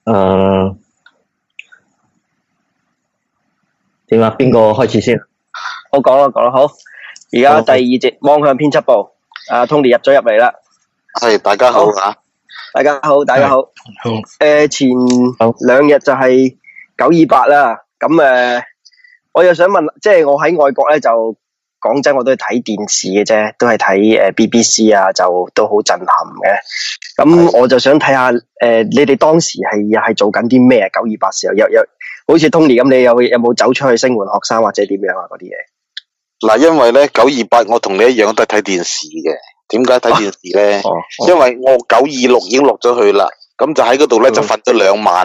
點啊？邊個開始先？ 我講啦，好。而家第二節望向編輯部，Tony 入咗入嚟啦。 係，大家好啊！ 大家好。 好。 前兩日就係928啦。咁我又想問，即係我喺外國咧，就講真，我都係睇電視嘅啫，都係睇BBC 啊，就都好震撼嘅。咁我就想睇下你哋當時係做緊啲咩啊？928時候有好似 Tony 咁，你有冇走出去聲援學生或者點樣啊？嗰啲嘢。 嗱，因為咧928我同你一樣都係睇電視嘅。點解睇電視咧？因為我926已經落咗去啦，咁就喺嗰度咧就瞓咗2晚。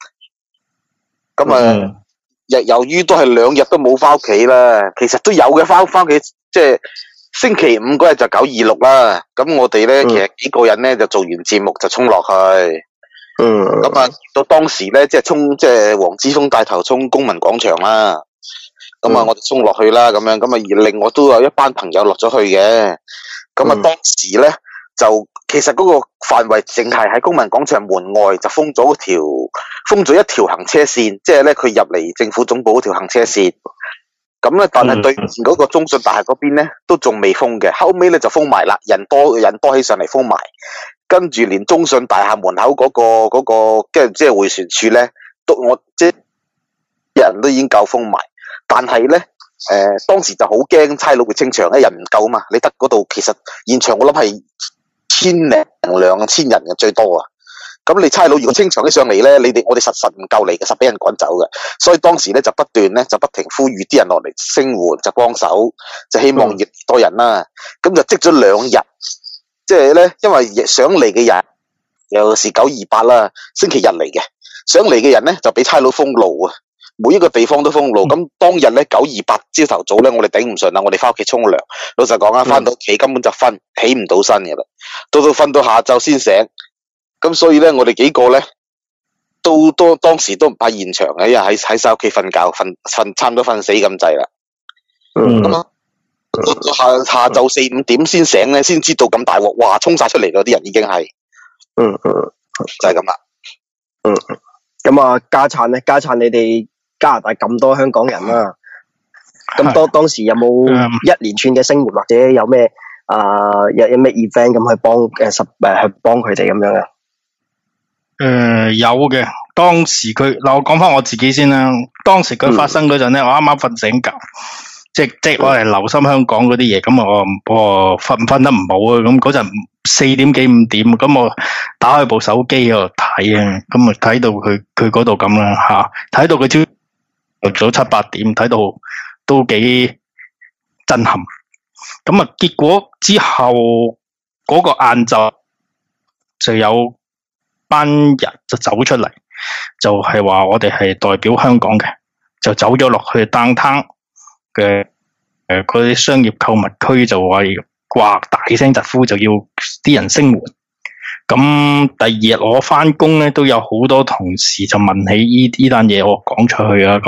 咁由於都係2日都冇翻屋企啦，其實都有嘅，翻屋企，即係星期五嗰日就926啦。咁我哋咧其實幾個人咧就做完節目就衝落去。咁到當時咧即係黃之鋒帶頭衝公民廣場啦。咁我哋衝落去啦，咁樣咁而另外都有一班朋友落咗去嘅。咁當時咧就其實嗰個範圍淨係喺公民廣場門外就封咗一條行車線，即係咧佢入嚟政府總部嗰條行車線。咁咧但係對面嗰個中信大廈嗰邊咧都仲未封嘅，後尾咧就封埋啦，人多起上嚟封埋，跟住連中信大廈門口嗰個即係迴旋處咧即係人都已經夠封埋。但係咧，當時就好驚差佬會清場，人唔夠啊嘛。你得嗰度其實現場我諗係1000零2000人嘅最多啊。咁你差佬如果清場起上嚟咧，我哋實唔夠嚟嘅，實俾人趕走嘅。所以當時咧就不停呼籲啲人落嚟聲援，就幫手，就希望越多人啦。咁就積咗2日，即係咧，因為想嚟嘅人又是928啦，星期日嚟嘅，想嚟嘅人咧就俾差佬封路啊。每一個地方都封路，咁當日咧928朝頭早咧，我哋頂唔順啦，我哋翻屋企沖涼。老實講啊，翻到屋企根本就起唔到身嘅啦，到瞓到下晝先醒。咁所以咧，我哋幾個咧都當時都唔喺現場嘅，因為喺晒屋企瞓覺，瞓差唔多瞓死咁滯啦。咁下晝4、5點先醒咧，先知道咁大鑊，哇！衝晒出嚟嗰啲人已經係，就係咁啦。 咁啊，家燦你哋加拿大咁多香港人啦，咁當時有冇一連串嘅聲援或者有咩有咩 event 咁去幫佢哋咁樣啊？ 有嘅，當時我講翻我自己先啦。當時佢發生嗰陣咧，我啱啱瞓醒覺，即係我係留心香港嗰啲嘢，咁我瞓得唔好啊。咁嗰陣4點幾5點，咁我打開部手機喺度睇啊，咁啊睇到佢嗰度咁啦吓，睇到佢朝早7、8點，睇到都幾震撼。咁啊，結果之後嗰個晏晝就有班人就走出嚟，就係話我哋係代表香港嘅，就走咗落去 downtown 嘅嗰啲商業購物區，就話大聲疾呼，就要啲人聲援。咁第二日我翻工咧，都有好多同事就問起呢單嘢，我講出去啊，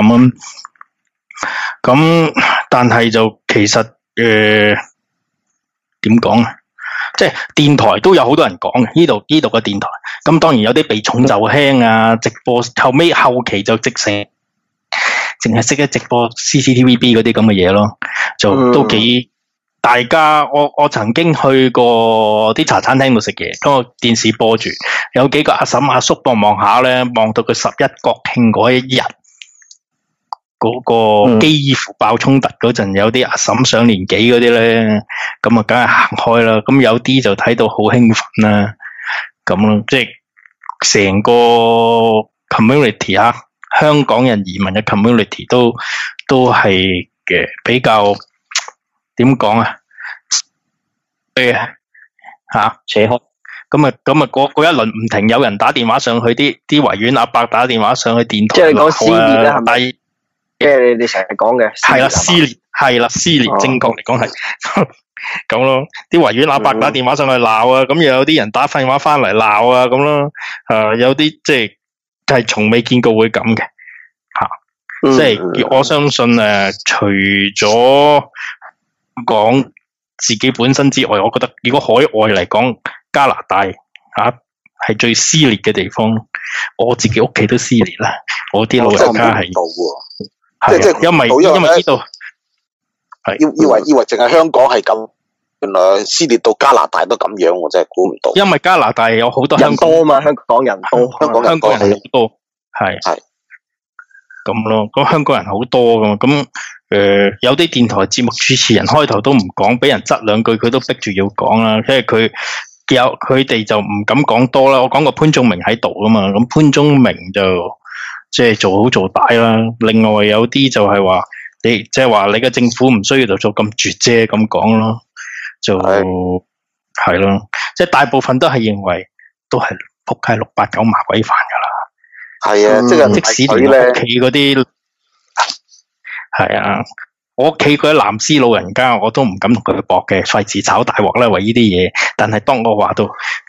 咁但係就其實點講啊？即係電台都有好多人講嘅，呢度嘅電台。咁當然有啲避重就輕啊，直播後期就淨係識得直播 CCTVB 嗰啲咁嘅嘢咯，就都幾大家。我曾經去過啲茶餐廳度食嘢，咁個電視播住有幾個阿嬸阿叔望下咧，望到佢11國慶嗰一日嗰個幾乎爆衝突嗰陣，有啲阿嬸上年紀嗰啲咧，咁啊梗係行開啦。咁有啲就睇到好興奮啦，咁咯，即係成個 community 香港人移民嘅 community 都係嘅比較點講啊？扯開。咁啊嗰一輪唔停，有人打電話上去，啲維園阿伯打電話上去電台， 即係你講撕裂啦，係咪？即係你成日講嘅係啦，撕裂，正確嚟講係咁咯。啲維園阿伯打電話上去鬧啊，咁又有啲人打電話翻嚟鬧啊，咁咯。有啲即係從未見過會咁嘅即係我相信除咗講自己本身之外，我覺得如果海外嚟講，加拿大係最撕裂嘅地方。我自己屋企都撕裂啦，我啲老人家係因為呢度係以為淨係香港係咁，原來撕裂到加拿大都咁樣，我真係估唔到。 因為加拿大有好多人多嘛，香港人多， 香港人好多，係咁咯。咁香港人好多噶嘛，咁有啲電台節目主持人開頭都唔講，俾人質兩句，佢都逼住要講啦。即係佢哋就唔敢講多啦。我講過潘宗明喺度噶嘛，咁潘宗明就即係做好做大啦。另外有啲就係話你即係話你嘅政府唔需要就做咁絕啫咁講咯，就係咯。即係大部分都係認為都係仆街689麻鬼煩噶啦。 係啊， 即使連屋企嗰啲係啊，我屋企嗰啲藍絲老人家我都唔敢同佢搏嘅，費事炒大鑊啦為呢啲嘢。但係當我話到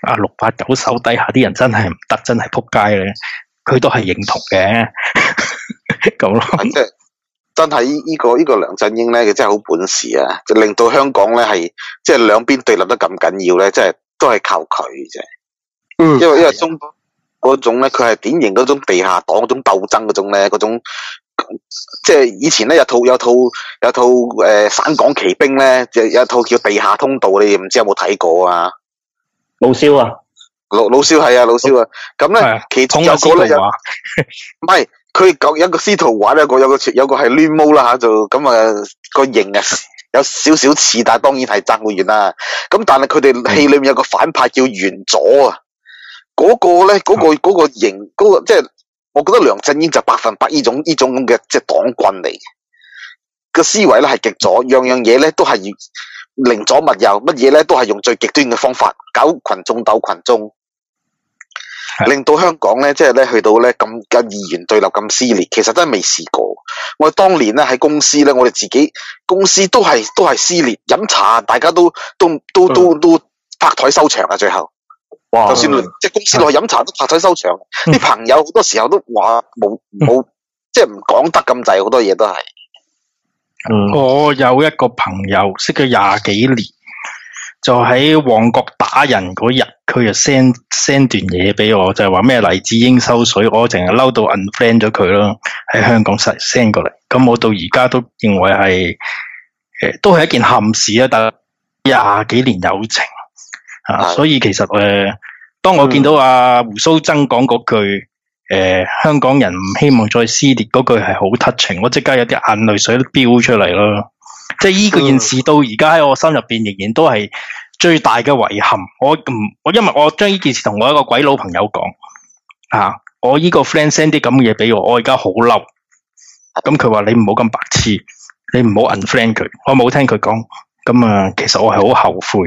689手底下啲人真係唔得，真係仆街咧，佢都係認同嘅咁咯。 即係真係呢個梁振英咧，佢真係好本事啊！就令到香港咧係即係兩邊對立得咁緊要咧，即係都係靠佢啫。因為中國嗰種咧，佢係典型嗰種地下黨嗰種鬥爭嗰種咧，嗰種即係以前咧有套省港旗兵咧，有套叫地下通道，你唔知有冇睇過啊？ 老蕭啊， 老蕭係啊，老蕭啊，咁咧其中有個咧唔係佢有個司徒華咧，有個係攣毛啦吓，就咁個型啊有少少似，但係當然係爭好遠啦。咁但係佢哋戲裏面有個反派叫袁左啊。嗰個咧，嗰個型，即係，我覺得梁振英就100%呢種咁嘅即係黨棍嚟嘅，個思維咧係極左，樣嘢咧都係寧左勿右，乜嘢咧都係用最極端嘅方法搞群眾鬥群眾，令到香港咧即係咧去到咧咁嘅二元對立咁撕裂，其實真係未試過。我哋當年咧喺公司咧，我哋自己公司都係撕裂，飲茶大家都拍台收場啊，最後。哇！就算即係公司內飲茶都拍台收場，啲朋友好多時候都話冇即係唔講得咁滯，好多嘢都係。 我有一個朋友識咗20幾年，就喺旺角打人嗰日，佢就 send 段嘢俾我，就係話咩黎智英收水，我淨係嬲到 unfriend 咗佢咯，喺香港 send 過嚟。咁我到而家都認為係都係一件憾事啊！但20幾年友情。所以其實當我見到胡鬚曾講嗰句香港人唔希望再撕裂嗰句係好 touching，我即刻有啲眼淚水都飆出嚟咯。即係呢個件事到而家喺我心入邊仍然都係最大嘅遺憾。我因為我將呢件事同我一個鬼佬朋友講我呢個 friend send 啲咁嘅嘢俾我而家好嬲。咁佢話你唔好咁白痴，你唔好 unfriend 佢。我冇聽佢講，咁其實我係好後悔。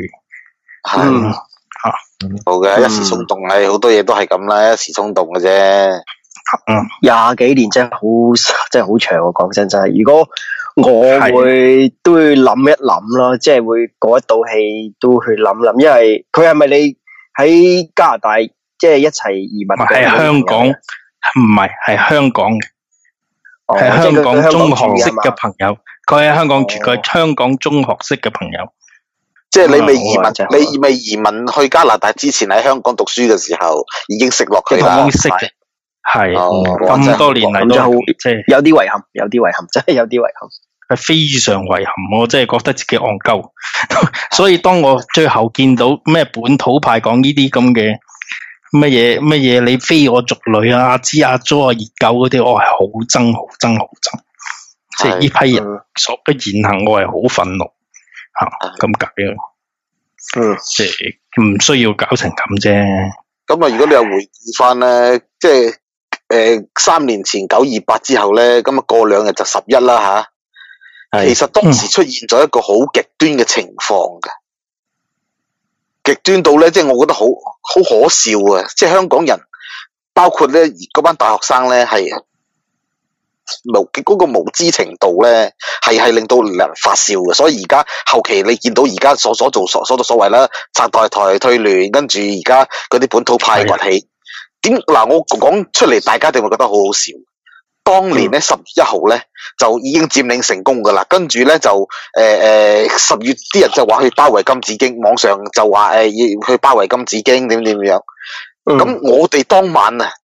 好嘅，一時衝動係好多嘢都係咁啦，一時衝動嘅啫。 20幾年真係好長，我講真係。如果我都會諗一諗咯，即係會嗰一道戲都去諗，因為佢係咪你喺加拿大即係一齊移民？ 係香港，唔係香港嘅，係香港中學識嘅朋友。佢喺香港住，佢係香港中學識嘅朋友。 即係你未移民去加拿大之前喺香港讀書嘅時候已經識落佢啦， 已經識嘅，係咁多年嚟都即係有啲遺憾，真係有啲遺憾， 係非常遺憾。我真係覺得自己戇鳩，所以當我最後見到咩本土派講呢啲咁嘅乜嘢，你非我族類啊，阿芝阿 jo 啊，熱狗嗰啲，我係好憎，即係呢批人所嘅言行，我係好憤怒。咁解即係唔需要搞成咁啫。 咁如果你又回顧翻咧，即係3年前928之後咧，咁過2日就11啦吓。其實當時出現咗一個好極端嘅情況嘅，極端到咧，即係我覺得好可笑啊！即係香港人，包括咧嗰班大學生咧，係嗰個無知程度咧，係令到人發笑嘅。所以而家後期你見到而家所作所謂啦，拆台退亂，跟住而家嗰啲本土派崛起，我講出嚟，大家一定會覺得好好笑。當年咧10月1號咧就已經佔領成功噶啦，跟住咧就10月啲人就話去包圍金紫荊，網上就話要去包圍金紫荊點樣。 咁我哋當晚啊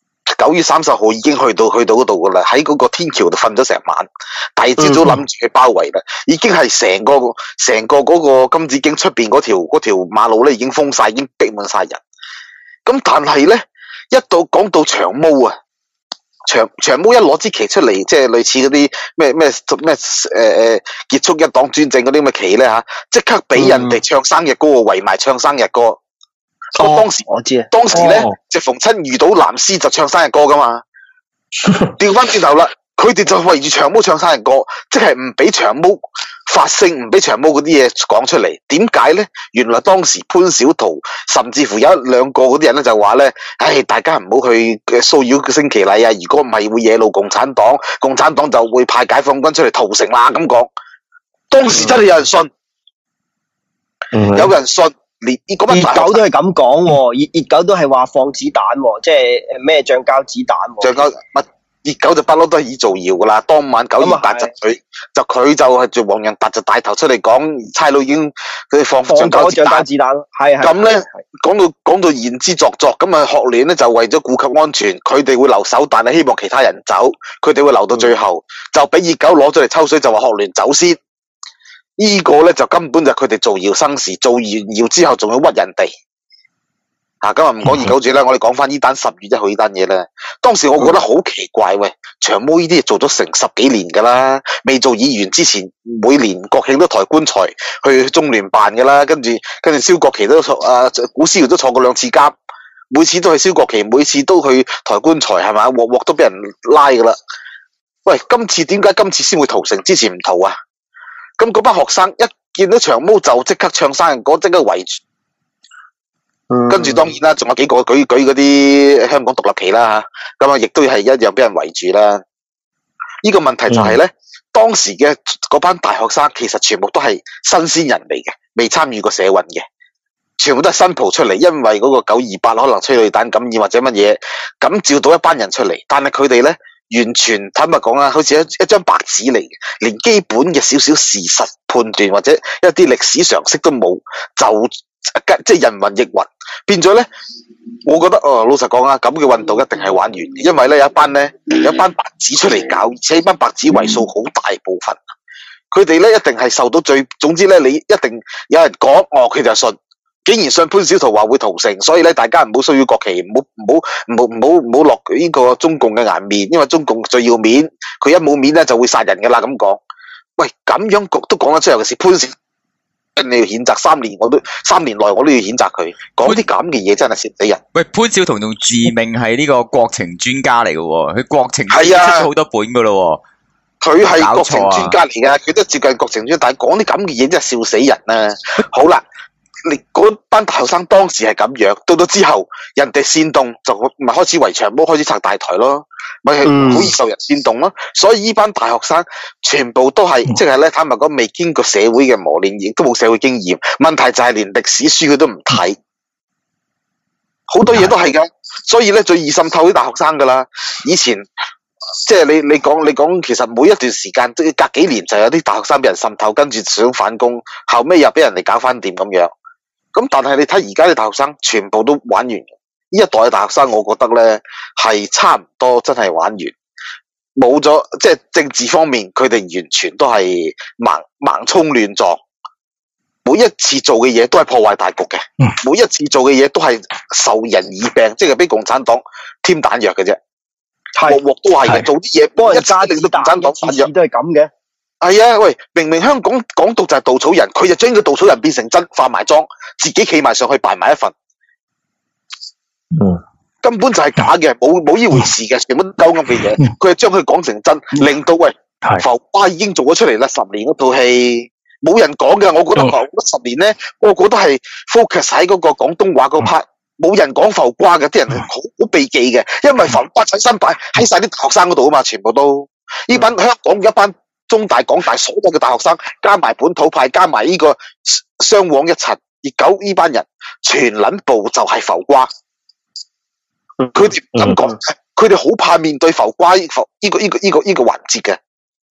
，9月30號已經去到嗰度噶啦，喺嗰個天橋度瞓咗成晚，第二朝早諗住去包圍啦，已經係成個嗰個金紫荊出邊嗰條馬路咧已經封晒，已經逼滿晒人。咁但係咧，一到講到長毛啊，長毛一攞支旗出嚟，即係類似嗰啲咩結束一黨專政嗰啲咁嘅旗咧吓，即刻俾人哋唱生日歌，圍埋唱生日歌。當時我知啊， 當時咧就逢親遇到藍絲就唱生日歌噶嘛，調翻轉頭啦，佢哋就圍住長毛唱生日歌，即係唔俾長毛發聲，唔俾長毛嗰啲嘢講出嚟。點解咧？原來當時潘小濤甚至乎有一兩個嗰啲人咧就話咧，唉，大家唔好去騷擾升旗禮啊！如果唔係會惹怒共產黨，共產黨就會派解放軍出嚟屠城啦咁講。當時真係有人信，有人信。連嗰班熱狗都係咁講喎，熱狗都係話放子彈喎，即係咩橡膠子彈喎。 橡膠乜？熱狗就不嬲都係以造謠噶啦。當晚928就佢就係做黃仁達就帶頭出嚟講，差佬已經佢哋放橡膠子彈。係咁咧，講到言之鑿鑿，咁啊學聯咧就為咗顧及安全，佢哋會留守，但係希望其他人走，佢哋會留到最後，就俾熱狗攞咗嚟抽水，就話學聯走先。呢個咧就根本就佢哋造謠生事，造完謠之後仲要屈人哋。今日唔講熱狗住啦，我哋講翻呢單10月1號呢單嘢啦。當時我覺得好奇怪，喂，長毛呢啲嘢做咗成10幾年噶啦，未做議員之前，每年國慶都抬棺材去中聯辦噶啦，跟住蕭國旗都古思堯都坐過2次監，每次都去蕭國旗，每次都去抬棺材，係咪？鑊鑊都俾人拉噶啦。喂，點解今次先會屠城？之前唔屠啊？咁嗰班學生一見到長毛就即刻唱生日歌，即刻圍住。跟住當然啦，仲有幾個舉嗰啲香港獨立旗啦，咁啊亦都係一樣俾人圍住啦。呢個問題就係咧，當時嘅嗰班大學生其實全部都係新鮮人嚟嘅，未參與過社運嘅，全部都係新蒲出嚟，因為嗰個928可能催淚彈感染或者乜嘢，咁召到一班人出嚟，但係佢哋咧完全坦白講啦，好似一張白紙嚟嘅，連基本嘅少少事實判斷或者一啲歷史常識都冇，就即係人云亦云，變咗咧。我覺得老實講啊，咁嘅運動一定係玩完，因為咧有一班白紙出嚟搞，而且呢班白紙為數好大部分，佢哋咧一定係受到總之咧你一定有人講，佢就信，竟然信潘小濤話會屠城，所以咧大家唔好騷擾國旗，唔好落呢個中共嘅顏面，因為中共最要面，佢一冇面咧就會殺人噶啦咁講。喂，咁樣都講得出，尤其是潘小濤。你要譴責3年內我都要譴責佢，講啲咁嘅嘢真係蝕死人。 喂，潘小彤仲自命係呢個國情專家嚟嘅，佢國情出咗好多本噶咯。 佢係國情專家嚟噶，佢都接近國情專家，但係講啲咁嘅嘢真係笑死人啊！好啦，你嗰班大學生當時係咁樣，到之後人哋煽動就咪開始圍長毛，開始拆大台咯。咪係好易受人煽動咯，所以呢班大學生全部都係即係咧，坦白講未經過社會嘅磨練，亦都冇社會經驗。問題就係連歷史書佢都唔睇，好多嘢都係噶。所以咧最易滲透啲大學生噶啦。以前即係你講，其實每一段時間都隔幾年就有啲大學生俾人滲透，跟住想反攻，後尾又俾人哋搞翻掂咁樣。咁但係你睇而家啲大學生全部都玩完。呢一代嘅大學生，我覺得咧係差唔多，真係玩完，冇咗即係政治方面，佢哋完全都係盲衝亂撞，每一次做嘅嘢都係破壞大局嘅，每一次做嘅嘢都係授人以病，即係俾共產黨添彈藥嘅啫，鑊鑊都係嘅，做啲嘢幫人加令到共產黨彈藥， 都係咁嘅。 係啊，喂，明明香港港獨就係稻草人，佢就將個稻草人變成真，化埋妝，自己企埋上去扮埋一份。根本就係假嘅，冇呢回事嘅，全部都鳩噏嘅嘢。佢係將佢講成真，令到喂浮誇已經做咗出嚟啦，10年嗰套戲冇人講嘅。我覺得浮誇10年咧，我覺得係 focus 喺嗰個廣東話嗰 part，冇人講浮誇嘅，啲人好避忌嘅，因為浮誇喺身擺喺晒啲大學生嗰度啊嘛，全部都呢班香港一班中大港大所有嘅大學生，加埋本土派，加埋呢個雙黃一齊熱狗呢班人，全撚部就係浮誇。佢哋咁講，佢哋好怕面對浮誇呢個環節嘅。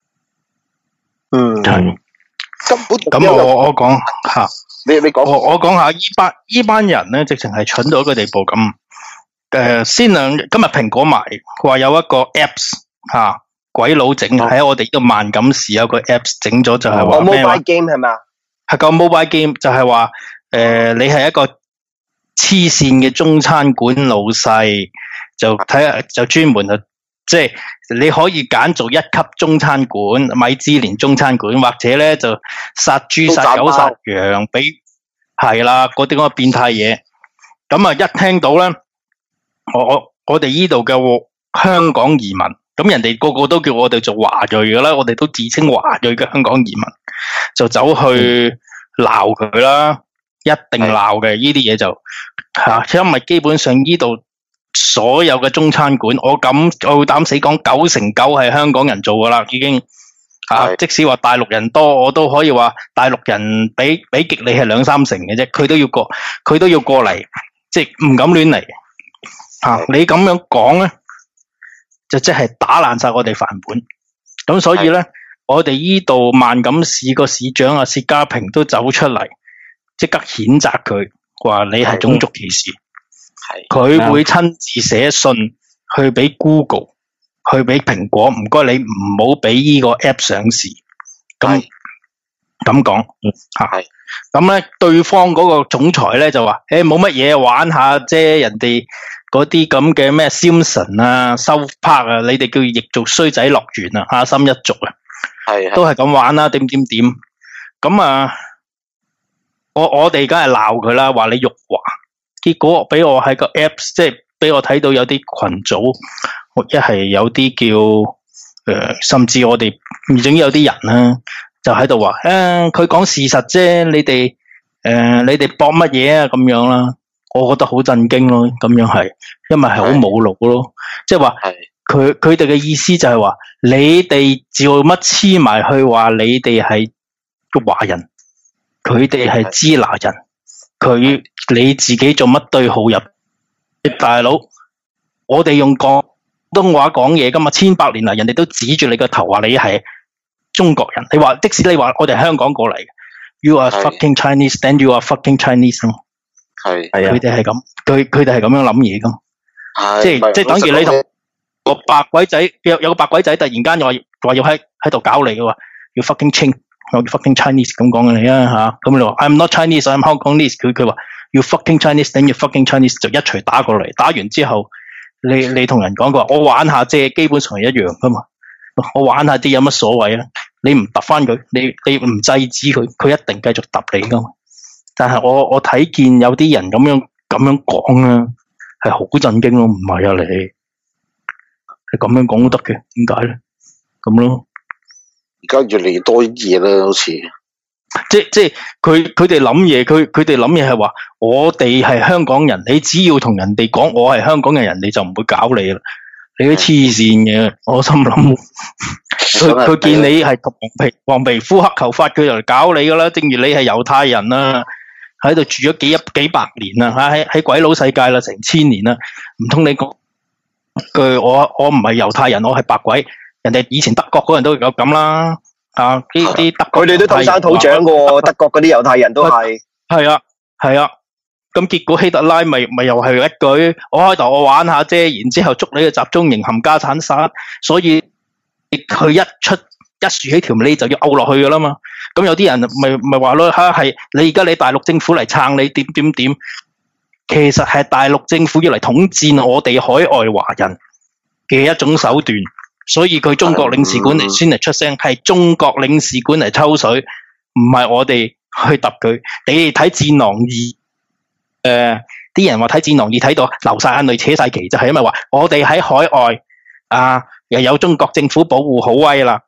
根本咁我講吓， 你講， 我講下呢班人咧，直情係蠢到一個地步咁。 今日蘋果賣話有一個 apps 鬼佬整喺我哋呢個萬錦市有個 apps 整咗就係話咩話 mobile game 係咪啊？ 係個 mobile game 就係話你係一個黐線嘅中餐館老細，就睇下就專門即係你可以揀做一級中餐館、米芝蓮中餐館，或者咧就殺豬、殺狗、殺羊，俾係啦嗰啲咁嘅變態嘢。咁啊一聽到咧，我哋呢度嘅香港移民，咁人哋個個都叫我哋做華裔噶啦，我哋都自稱華裔嘅香港移民，就走去鬧佢啦，一定鬧嘅呢啲嘢就因為基本上呢度所有嘅中餐館，我夠膽死講9成9係香港人做噶啦，已經即使話大陸人多，我都可以話大陸人比極你係2-3成嘅啫，佢都要過嚟，即係唔敢亂嚟。你咁樣講咧，就即係打爛晒我哋飯碗。咁所以咧，我哋依度萬錦市個市長薛家平都走出嚟，即刻譴責佢，話你係種族歧視。佢會親自寫信去俾 Google， 去俾蘋果，唔該你唔好俾呢個 app 上市。咁講，咁咧對方嗰個總裁咧就話：冇乜嘢玩下啫，人哋嗰啲咁嘅咩 Simpson 啊、South Park 啊，你哋叫譯做衰仔樂園啊、阿森一族啊，都係咁玩啦，點。咁我哋梗係鬧佢啦，話你辱華。結果俾我喺個 Apps， 即係俾我睇到有啲群組，一係有啲叫甚至我哋總有啲人啦，就喺度話佢講事實啫，你哋搏乜嘢啊咁樣啦，我覺得好震驚咯，咁樣係，因為係好侮辱咯，即係話佢哋嘅意思就係話你哋照乜黐埋去話你哋係華人，佢哋係支那人，你自己做乜對號入？大佬，我哋用廣東話講嘢噶嘛，100年嚟人哋都指住你個頭話你係中國人。你話即使你話我哋係香港過嚟嘅 ，You are fucking Chinese， then you are fucking Chinese。係啊，佢哋係咁，佢哋係咁樣諗嘢噶。即係等於你同個白鬼仔有個白鬼仔突然間話要喺度搞你嘅話，要 fucking change。我 fucking Chinese 咁講嘅你啊咁你話 I'm not Chinese, I'm Hong Kongese。佢話 You fucking Chinese， then you fucking Chinese 就一錘打過嚟，打完之後你同人講佢話我玩下啫，基本上係一樣噶嘛。我玩下啲有乜所謂啊？你唔揼翻佢，你唔制止佢，佢一定繼續揼你噶嘛。但係我睇見有啲人咁樣講啊，係好震驚咯。唔係啊，你咁樣講都得嘅，點解咧？咁咯。 而家越嚟越多嘢啦，好似即係佢哋諗嘢，佢哋諗嘢係話我哋係香港人，你只要同人哋講我係香港嘅人，你就唔會搞你啦。你都黐線嘅，我心諗佢見你係黃皮膚黑頭髮，佢就嚟搞你噶啦。正如你係猶太人啦，喺度住咗幾百年啦，喺鬼佬世界啦，成1000年啦，唔通你講句我唔係猶太人，我係白鬼？人哋以前德國嗰人都有咁啦，啲德國佢哋都土生土長嘅，德國嗰啲猶太人都係係啊，咁結果希特拉咪又係一句，我開頭我玩下啫，然之後捉你去集中營冚家鏟殺，所以佢一豎起條尾就要毆落去噶啦嘛。咁有啲人咪話咯，係你而家你大陸政府嚟撐你點，其實係大陸政府要嚟統戰我哋海外華人嘅一種手段。所以佢中國領事館嚟先嚟出聲，係中國領事館嚟抽水，唔係我哋去揼佢。你哋睇《戰狼2》，啲人話睇《戰狼2》睇到流晒眼淚扯晒旗，就係因為話我哋喺海外又有中國政府保護，好威啦。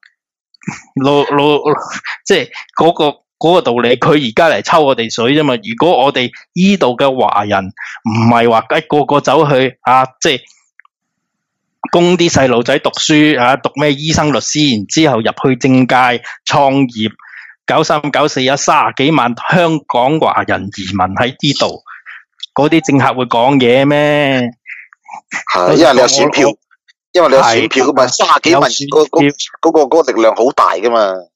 即係嗰個道理，佢而家嚟抽我哋水啫嘛。如果我哋依度嘅華人唔係話個個走去即係供啲細路仔讀書讀咩醫生律師，然之後入去政界創業，93、94有30幾萬香港華人移民喺呢度，嗰啲政客會講嘢咩？ 係，因為你有選票，因為你有選票噶嘛，30幾萬嗰個力量好大噶嘛。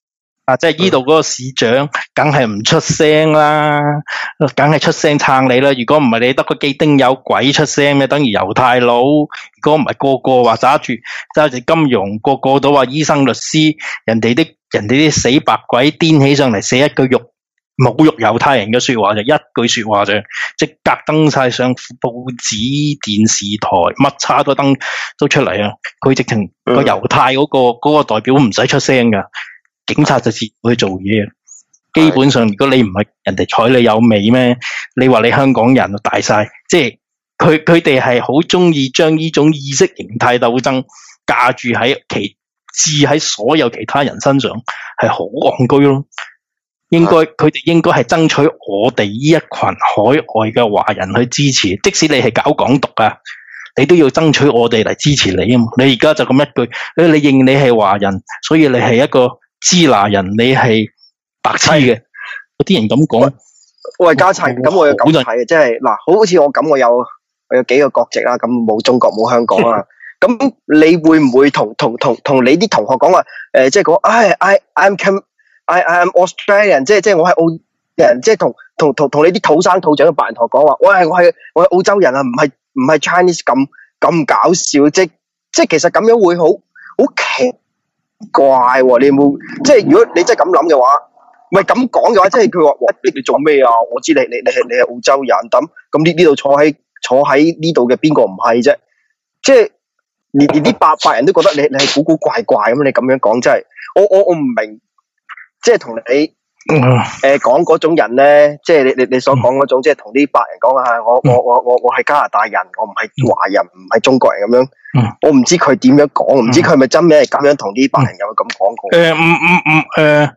啊，即係呢度嗰個市長，梗係唔出聲啦，梗係出聲撐你啦。如果唔係你得個幾丁友鬼出聲咩？等於猶太佬。如果唔係個個話揸住金融，個個都話醫生律師，人哋啲死白鬼癲起上嚟寫一句侮辱猶太人嘅說話，就一句說話就即刻登晒上報紙、電視台，乜叉都出嚟啊！佢直情個猶太嗰個代表唔使出聲噶。警察就自然去做嘢，基本上如果你唔係人哋睬你有味咩？你話你香港人大晒，即係佢哋係好中意將呢種意識形態鬥爭架住置喺所有其他人身上，係好戇居咯。佢哋應該係爭取我哋呢一群海外嘅華人去支持，即使你係搞港獨啊，你都要爭取我哋嚟支持你啊嘛。你而家就咁一句，你認你係華人，所以你係一個支那人，你係白痴嘅，有啲人咁講。 喂，家齊，咁我有咁睇嘅，即係嗱，好似我咁，我有幾個國籍啦，咁冇中國冇香港啊。咁你會唔會同你啲同學講話？即係講I am Australian， 即係我係澳人，即係同你啲土生土長嘅白人同學講話，喂，我係澳洲人啊，唔係 Chinese 咁搞笑，即係其實咁樣會好奇怪喎，你有冇？即係如果你真係咁諗嘅話，唔係咁講嘅話，即係佢話你做咩啊？我知你係澳洲人，咁呢度坐喺呢度嘅邊個唔係啫？即係連啲白人都覺得你係古怪怪咁，你咁樣講真係，我唔明，即係同你講嗰種人咧，即係你所講嗰種，即係同啲白人講啊，我係加拿大人，我唔係華人，唔係中國人咁樣。我唔知佢點樣講，唔知佢係咪真咩咁樣同啲白人有咁講過。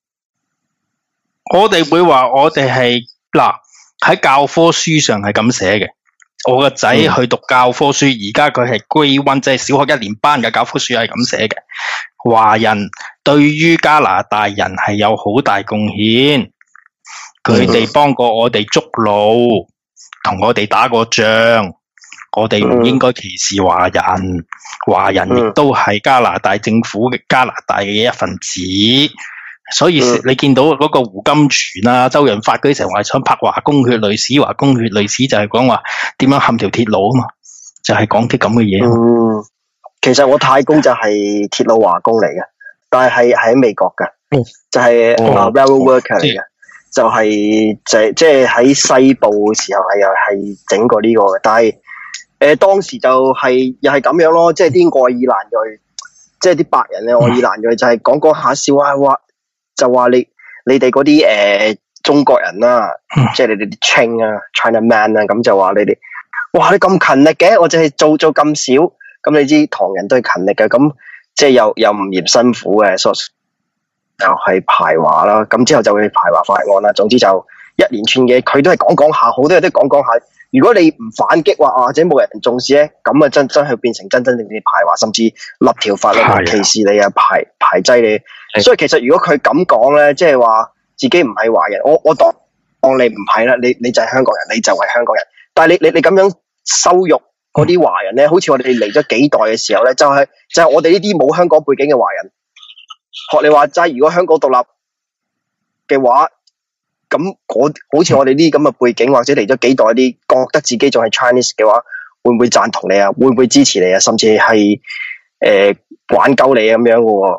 我哋會話我哋係嗱喺教科書上係咁寫嘅。我個仔去讀教科書，而家佢係 Grade 1，即係小學1年班嘅教科書係咁寫嘅。華人對於加拿大人係有好大貢獻，佢哋幫過我哋築路，同我哋打過仗。我哋唔應該歧視華人，華人亦都係加拿大政府嘅加拿大嘅一份子，所以你見到嗰個胡金銓啊、周潤發嗰啲成日話想拍華工血淚史，華工血淚史就係講話點樣冚條鐵路啊嘛，就係講啲咁嘅嘢。 其實我太公就係鐵路華工嚟嘅，但係喺美國嘅，就係railroad worker 嚟嘅。就即係喺西部嘅時候係整過呢個嘅，但係當時就又係咁樣咯，即係啲愛爾蘭裔，即係啲白人嘅愛爾蘭裔就係講下笑話，就話你哋嗰啲中國人啦，即係你哋啲 Ching 啊 China man 啊，咁就話你哋，哇你咁勤力嘅，我淨係做咁少，咁你知唐人都係勤力嘅，咁即係又唔嫌辛苦嘅，所以又係排華啦，咁之後就會排華法案啦。總之就一連串嘅，佢都係講下，好多嘢都講下。如果你唔反擊或者冇人重視咧，咁啊真係變成真正排華，甚至立條法律歧視你啊，排擠你。所以其實如果佢咁講咧，即係話自己唔係華人，我當你唔係啦，你就係香港人，你就係香港人。但係你咁樣羞辱嗰啲華人咧，好似我哋嚟咗幾代嘅時候咧，就係我哋呢啲冇香港背景嘅華人。學你話齋，如果香港獨立嘅話，咁好似我哋呢啲咁嘅背景，或者嚟咗幾代啲覺得自己仲係 Chinese 嘅話，會唔會贊同你啊？會唔會支持你啊？甚至係挽救你咁樣嘅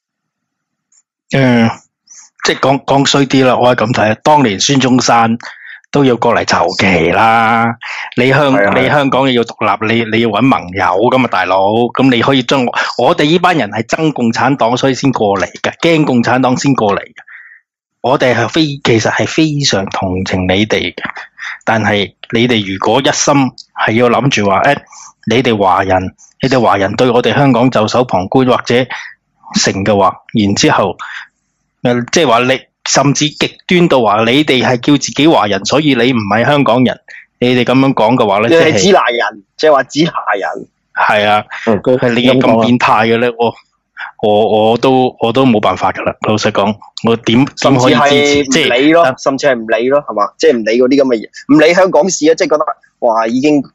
喎？ 即係講衰啲啦，我係咁睇。當年孫中山都要過嚟籌旗啦，你香港要獨立，你要揾盟友噶嘛，大佬。咁你可以將我哋呢班人係憎共產黨，所以先過嚟嘅，驚共產黨先過嚟嘅。我哋其實係非常同情你哋嘅，但係你哋如果一心係要諗住話，你哋華人對我哋香港袖手旁觀或者成嘅話，然之後即係話你甚至極端到話你哋係叫自己華人，所以你唔係香港人，你哋咁樣講嘅話咧， 你係支那人，即係話支那人， 係啊，係你咁變態嘅咧，我都冇辦法噶啦，老實講，我點可以支持？即係唔理咯，甚至係唔理咯，係嘛？即係唔理嗰啲咁嘅嘢，唔理香港事啊！即係覺得哇，已經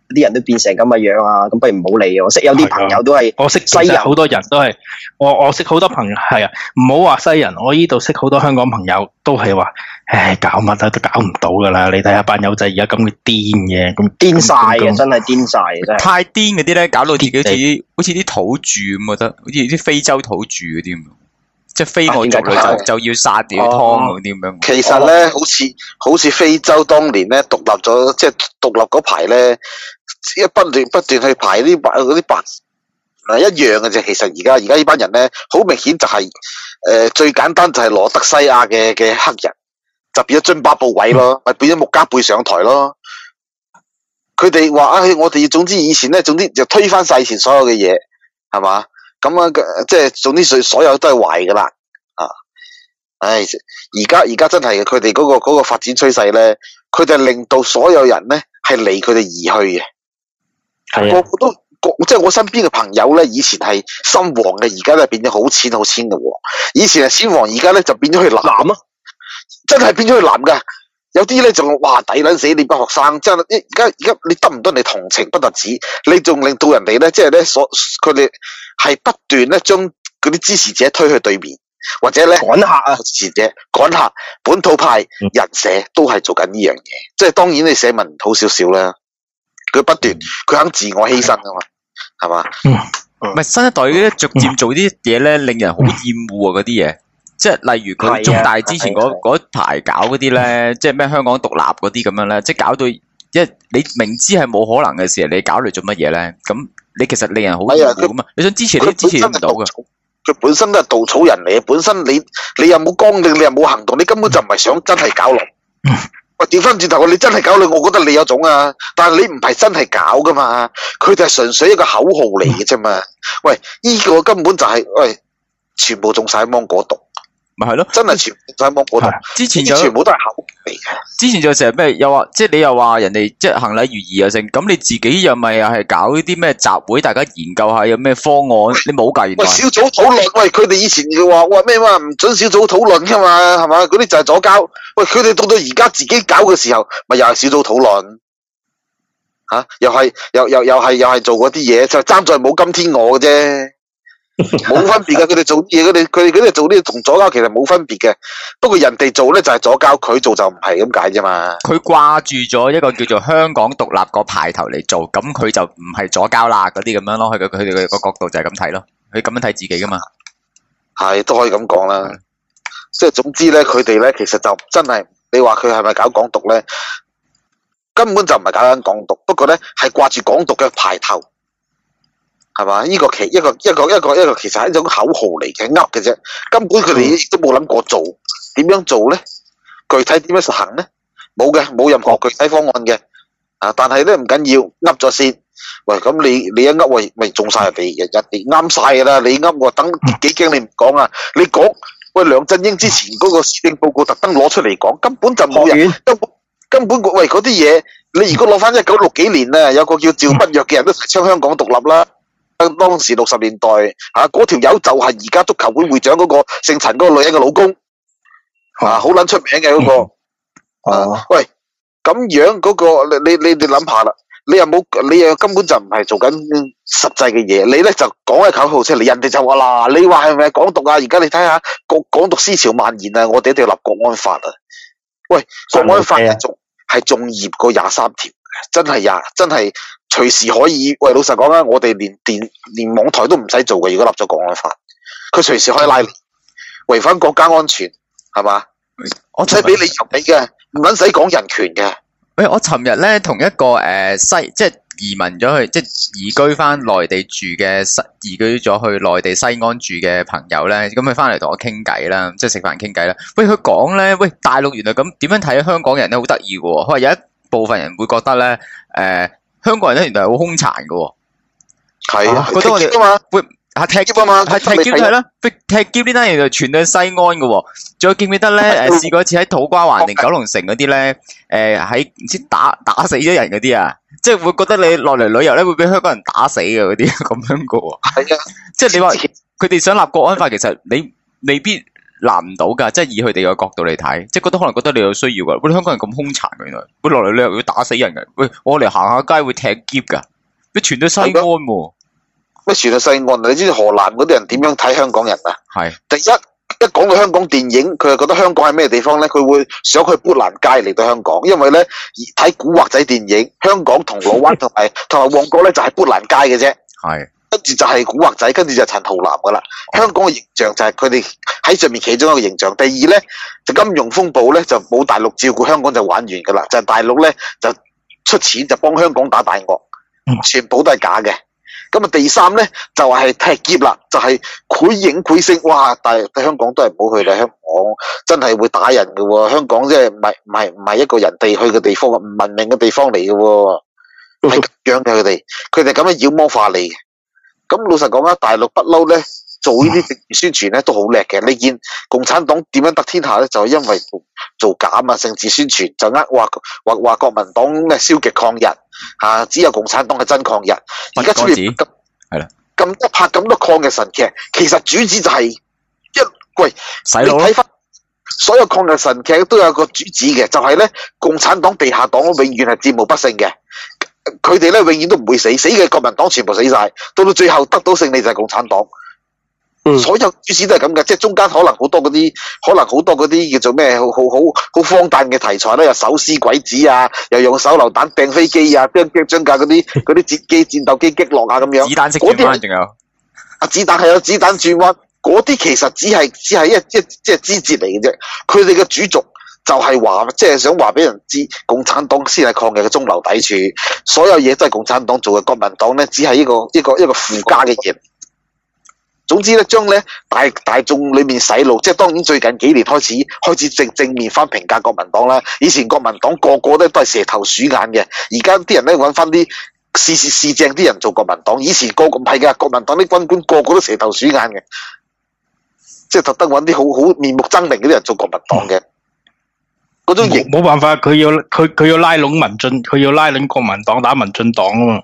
啲人都變成咁嘅樣啊，咁不如唔好理。我識有啲朋友都係， 我識西人好多人都係，我識好多朋友係啊，唔好話西人，我依度識好多香港朋友都係話，唉，搞乜啊都搞唔到噶啦！你睇下班友仔而家咁嘅癲嘅，咁癲晒嘅，真係癲晒嘅，真係太癲嗰啲咧，搞到自己好似啲土著咁，覺得好似啲非洲土著嗰啲咁。即係非我族類就要殺掉湯嗰啲咁樣。 其實咧，好似非洲當年咧獨立咗，即係獨立嗰排咧，不斷去排啲白一樣嘅啫。其實而家呢班人咧，好明顯就係最簡單就係羅德西亞嘅黑人，就變咗津巴布韋咯，咪變咗穆加貝上台咯。佢哋話我哋總之以前咧，總之就推翻晒以前所有嘅嘢，係嘛？咁啊，即係總之所有都係壞噶啦，唉，而家真係嘅，佢哋嗰個發展趨勢咧，佢哋令到所有人咧係離佢哋而去嘅，係個個都即係我身邊嘅朋友咧，以前係深黃嘅，而家咧變咗好淺嘅，以前係淺黃，而家咧就變咗去藍啊，真係變咗去藍噶。有啲咧仲哇抵撚死你班學生，即係而家你得唔到你同情不特止，你仲令到人哋咧，即係咧佢哋係不斷咧將嗰啲支持者推去對面，或者咧趕客啊，支持者趕客，本土派人社都係做緊呢樣嘢，即係當然你社民好少少啦，佢不斷佢肯自我犧牲噶嘛，係嘛？ 唔係新一代咧逐漸做啲嘢咧，令人好厭惡啊嗰啲嘢。即係例如佢中大之前嗰排搞嗰啲咧，即係咩香港獨立嗰啲咁樣咧，即係搞到你明知係冇可能嘅事，你搞嚟做乜嘢咧？咁你其實令人好厭惡噶嘛？你想支持你都支持唔到噶。 佢本身都係稻草人嚟嘅，本身你又冇綱領，你又冇行動，你根本就唔係想真係搞落。喂，調翻轉頭，你真係搞落，我覺得你有種啊，但係你唔係真係搞噶嘛，佢就係純粹一個口號嚟嘅啫嘛。喂，呢個根本就係全部種晒芒果毒。 咪係咯， 真係全部都喺芒果度。之前全部都係口嚟嘅。 之前就成日咩又話，即係你又話人哋即係行禮如儀啊，成咁你自己又咪又係搞呢啲咩集會，大家研究下有咩方案，你冇計。 喂，小組討論，喂，佢哋以前嘅話，喂咩嘛，唔准小組討論噶嘛，係嘛？嗰啲就係左膠。喂，佢哋到而家自己搞嘅時候，咪又係小組討論。吓，又係做嗰啲嘢，就爭在冇今天我嘅啫。冇分別嘅，佢哋做嘢，佢哋做啲同左膠其實冇分別嘅。不過人哋做咧就係左膠，佢做就唔係咁解啫嘛。 佢掛住咗一個叫做香港獨立個牌頭嚟做，咁佢就唔係左膠啦，嗰啲咁樣咯。佢哋個角度就係咁睇咯，佢咁樣睇自己噶嘛。係都可以咁講啦。即係總之咧，佢哋咧其實就真係，你話佢係咪搞港獨咧？根本就唔係搞緊港獨，不過咧係掛住港獨嘅牌頭。係嘛？呢個一個其實係一種口號嚟嘅，噏嘅啫。根本佢哋亦都冇諗過做，點樣做咧？具體點樣實行咧？冇嘅，冇任何具體方案嘅。啊，但係咧唔緊要，噏咗先。喂，咁你一噏，喂，咪中晒人哋啱晒噶啦！你噏我等幾驚你唔講啊？你講喂，梁振英之前嗰個施政報告特登攞出嚟講，根本就冇人，根本喂嗰啲嘢，你如果攞翻1960幾年啊，有個叫趙不約嘅人都提倡香港獨立啦。當時60年代嗰條友就係而家足球會會長嗰個姓陳嗰個女人嘅老公，好撚出名嘅嗰個。喂，咁樣嗰個你諗下啦，你又根本就唔係做緊實際嘅嘢，你咧就講嘅口號出嚟，人哋就話嗱，你話係咪港獨啊？而家你睇下港獨思潮蔓延啊，我哋一定要立國安法啊！喂，國安法係仲嚴過23條，真係。隨時可以，喂，老實講啊，我哋連網台都唔使做嘅，如果立咗國安法，佢隨時可以拉你，違反國家安全，係嘛？我唔使俾理由你嘅，唔撚使講人權嘅。喂，我尋日咧同一個即係移民咗去，即係移居翻內地住嘅移居咗去內地西安住嘅朋友咧，咁佢翻嚟同我傾偈啦，即係食飯傾偈啦。喂，佢講咧，喂，大陸原來咁點樣睇香港人咧，好得意嘅喎。佢話有一部分人會覺得咧，香港人咧原來係好兇殘嘅，係啊，覺得我哋嘛會踢劫啊嘛，係踢劫係啦，踢劫呢單嘢就傳到西安嘅，仲有記唔記得咧？試過一次喺土瓜灣定九龍城嗰啲咧，喺唔知打死咗人嗰啲啊，即係會覺得你落嚟旅遊咧會俾香港人打死嘅嗰啲咁樣嘅，係啊，即係你話佢哋想立國安法，其實你未必難唔到噶，即係以佢哋嘅角度嚟睇，即係可能覺得你有需要噶。喂，香港人咁兇殘嘅原來，喂落嚟你又要打死人嘅，喂我嚟行下街會踢劫噶，你傳到西安喎， 咩傳到西安？你知荷蘭嗰啲人點樣睇香港人啊？ 係第一講到香港電影，佢就覺得香港係咩地方咧？佢會想去砵蘭街嚟到香港，因為咧睇古惑仔電影，香港銅鑼灣同埋旺角咧就係砵蘭街嘅啫。 係。 跟住就係古惑仔，跟住就陳浩南噶啦。香港嘅形象就係佢哋喺上面其中一個形象。第二咧就金融風暴咧就冇大陸照顧，香港就玩完噶啦。就係大陸咧就出錢就幫香港打大鱷，全部都係假嘅。咁啊第三咧就係踢劫啦，就係繪影繪聲。哇！但係香港都係唔好去啦，香港真係會打人嘅喎。香港即係唔係一個人哋去嘅地方，唔文明嘅地方嚟嘅喎，係咁樣嘅佢哋咁樣妖魔化你嘅。咁老實講啦，大陸不嬲咧做呢啲政治宣傳咧都好叻嘅。你見共產黨點樣得天下咧，就係因為做假啊政治宣傳，就話國民黨咩消極抗日啊，只有共產黨係真抗日。而家出面係啦，咁一拍咁多抗日神劇，其實主旨就係洗腦。你睇翻所有抗日神劇都有個主旨嘅，就係咧共產黨地下黨永遠係戰無不勝嘅。佢哋咧永遠都唔會死嘅國民黨全部死晒，到最後得到勝利就係共產黨。所有主旨都係咁嘅，即係中間可能好多嗰啲叫做咩好荒誕嘅題材咧，又手撕鬼子啊，又用手榴彈掟飛機啊，將架嗰啲戰鬥機擊落啊咁樣。 子彈式轉彎仲有子彈係有子彈轉彎，嗰啲其實只係一即係枝節嚟嘅啫。佢哋嘅主軸就係話，即係想話俾人知，共產黨先係抗日嘅中流砥柱，所有嘢都係共產黨做嘅，國民黨咧只係一個附加嘅嘢。總之咧，將咧大眾裏面洗腦，即係當然最近幾年開始正面翻評價國民黨啦。以前國民黨個個咧都係蛇頭鼠眼嘅，而家啲人咧揾翻啲試正啲人做國民黨。以前個個唔係㗎，國民黨啲軍官個個都蛇頭鼠眼嘅，即係特登揾啲好面目猙獰嗰啲人做國民黨嘅。嗰種型冇辦法，佢要拉攏民進，佢要拉攏國民黨打民進黨啊嘛。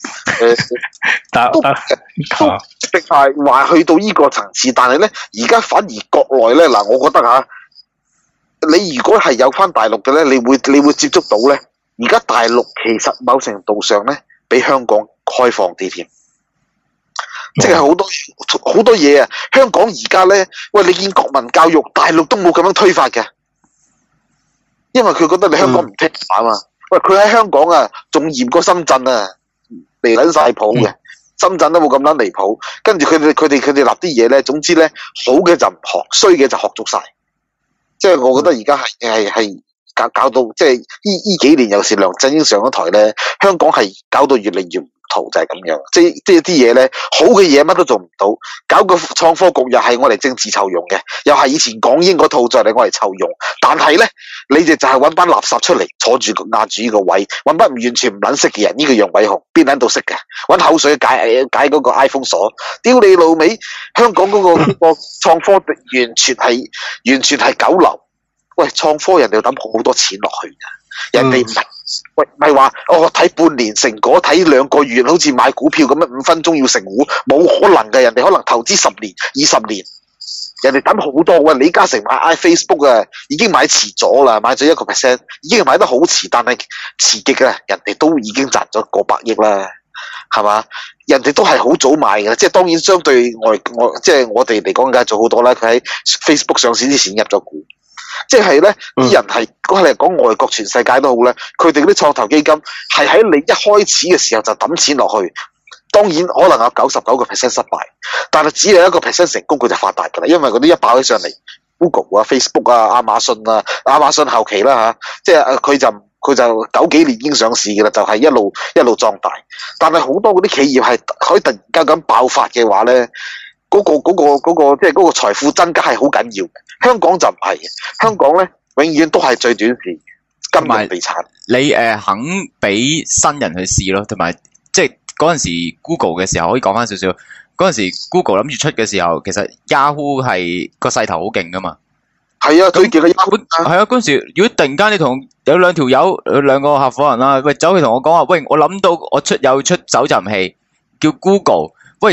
都係話去到呢個層次，但係咧而家反而國內咧嗱，我覺得你如果係有翻大陸嘅咧，你會接觸到咧。而家大陸其實某程度上咧比香港開放啲添，即係好多嘢啊！香港而家咧，喂，你見國民教育，大陸都冇咁樣推法嘅，因為佢覺得你香港唔聽話啊嘛。喂，佢喺香港啊，仲嚴過深圳啊，離撚晒譜嘅。深圳都冇咁撚離譜，跟住佢哋立啲嘢咧，總之咧好嘅就唔學，衰嘅就學足晒。即係我覺得而家係搞到即係呢幾年，尤其是梁振英上咗台咧，香港係搞到越嚟越唔同，就係咁樣。即係啲嘢咧，好嘅嘢乜都做唔到，搞個創科局又係我嚟政治酬庸嘅，又係以前港英嗰套再嚟我嚟酬庸。但係咧，你哋就係揾班垃圾出嚟坐住壓住呢個位，揾班完全唔撚識嘅人，呢個楊偉雄邊撚到識嘅？揾口水解嗰個 iPhone 鎖，屌你老味！香港嗰個創科完全係九流。喂，創科人哋要抌好多錢落去㗎，人哋唔係，喂，唔係話睇半年成果，睇2個月，好似買股票咁樣5分鐘要成股，冇可能嘅。人哋可能投資10年、20年，人哋抌好多。喂，李嘉誠買 Facebook 啊，已經買遲咗啦，買咗1%，已經買得好遲，但係遲極啊，人哋都已經賺咗過百億啦，係嘛？人哋都係好早買嘅，即係當然相對即係我哋嚟講，梗係做好多啦。佢喺 Facebook 上市之前入咗股。即係咧，啲人係講外國全世界都好咧，佢哋嗰啲創投基金係喺你一開始嘅時候就抌錢落去，當然可能有99% 失敗，但係只有1% 成功，佢就發達㗎啦。因為嗰啲一爆起上嚟 ，Google 啊、Facebook 啊、亞馬遜後期啦嚇，即係佢就90幾年已經上市㗎啦，就係一路壯大。但係好多嗰啲企業係可以突然間咁爆發嘅話咧，嗰個即係嗰個財富增加係好緊要嘅。香港就唔係，香港咧永遠都係最短視，金融地產。 你肯俾新人去試咯，同埋即係嗰陣時 Google 嘅時候，可以講翻少少。嗰陣時 Google 諗住出嘅時候，其實 Yahoo 係個勢頭好勁噶嘛。 係啊，最勁嘅 Yahoo。 係啊，嗰陣時如果突然間你同有兩條友兩個合夥人啦，喂走去同我講話，喂我諗到我出手陣器叫 Google，喂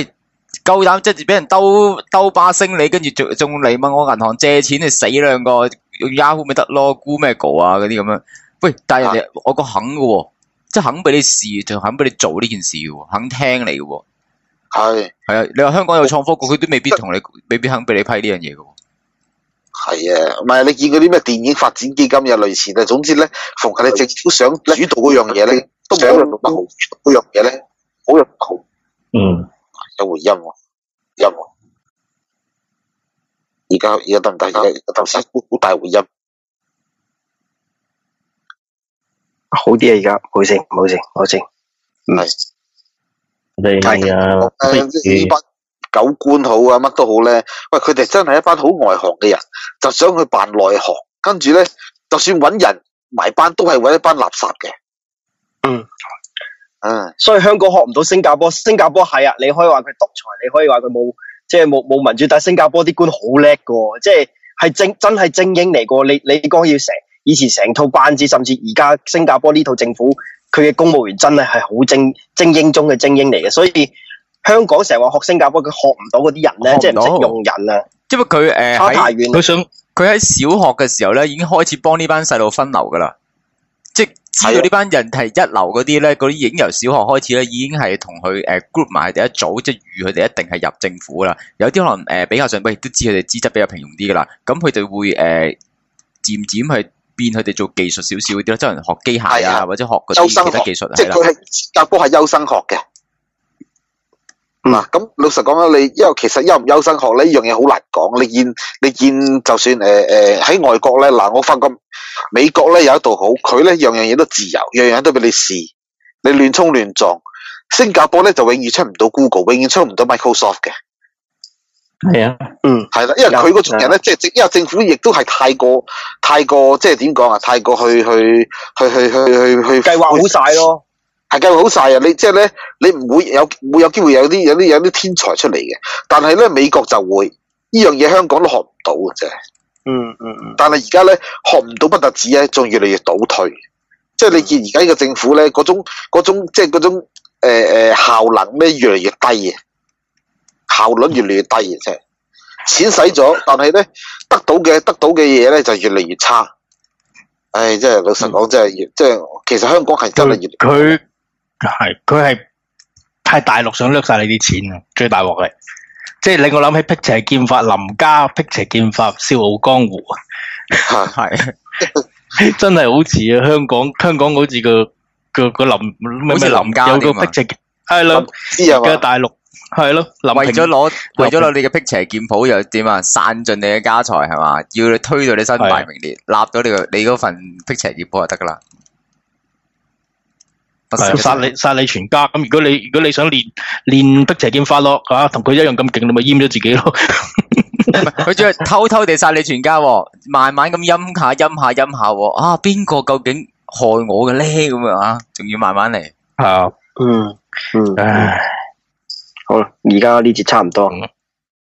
夠膽即係俾人兜巴星你，跟住仲嚟問我銀行借錢，你死兩個用 Yahoo 咪得咯，Google 啊嗰啲咁樣。喂，但係人哋我個肯嘅喎，即係肯俾你試，就肯俾你做呢件事嘅喎，肯聽你嘅喎。係啊，你話香港有創科局，佢都未必未必肯俾你批呢樣嘢嘅喎。係啊，唔係你見嗰啲咩電影發展基金又類似咧。總之咧，逢係你政府想主導嗰樣嘢咧，都冇人做得好。嗰樣嘢咧，好有圖。有回音喎，而家得唔得？而家頭先好大回音。 好啲啊！而家冇事。 係呢班狗官好啊，乜都好咧。喂，佢哋真係一班好外行嘅人，就想去扮內行，跟住咧，就算揾人埋班，都係揾一班垃圾嘅。 所以香港學唔到新加坡。新加坡係啊，你可以話佢獨裁，你可以話佢冇民主，但係新加坡啲官好叻噶，即係真係精英嚟噶。你講要以前成套班子，甚至而家新加坡呢套政府，佢嘅公務員真係好精英中嘅精英嚟嘅。所以香港成日話學新加坡，佢學唔到嗰啲人咧，即係唔識用人啊。 因為佢差太遠。 佢喺小學嘅時候咧，已經開始幫呢班細路分流噶啦。即係知道呢班人係一流嗰啲咧，嗰啲已經由小學開始咧，已經係同佢group 埋第一組，即係預佢哋一定係入政府啦。有啲可能比較上，都知佢哋資質比較平庸啲噶啦。咁佢哋會漸漸係變佢哋做技術少少啲咯，即係學機械啊，或者學嗰啲其他技術。 即係佢係新加坡係優生學嘅。嗱，咁老實講啦，因為其實優唔優生學呢樣嘢好難講。你見就算喺外國咧，嗱，我發覺美國咧有一度好，佢咧樣嘢都自由，樣樣都俾你試，你亂衝亂撞。新加坡咧就永遠出唔到 Google， 永遠出唔到 Microsoft 嘅。 係啊， 係啦，因為佢嗰種人咧，即係因為政府亦都係太過，即係點講啊？太過去計劃好晒咯。 係計劃好晒啊！你即係咧，你唔會有機會有啲天才出嚟嘅。但係咧，美國就會呢樣嘢，香港都學唔到嘅啫。但係而家咧學唔到不特止咧，仲越嚟越倒退。即係你見而家呢個政府咧，嗰種即係嗰種效能咧越嚟越低嘅，效率越嚟越低嘅啫。錢使咗，但係咧得到嘅嘢咧就越嚟越差。唉，即係老實講，即係其實香港係真係越佢係喺大陸想掠晒你啲錢啊！最大鑊係，即係令我諗起辟邪劍法林家辟邪劍法笑傲江湖啊！係真係好似啊！香港好似個林咩林家有個辟邪係咯，而家大陸係咯， 為咗攞你嘅辟邪劍譜又點啊？散盡你嘅家財係嘛？要你推到你身敗名裂，立到你嗰份辟邪劍譜就得噶啦。殺你全家咁，如果你想練辟邪劍法咯，同佢一樣咁勁，你咪閹咗自己咯。佢仲係偷偷地殺你全家，慢慢咁陰下，邊個究竟害我嘅咧？咁啊，仲要慢慢嚟。係啊， 唉，好啦，而家呢節差唔多。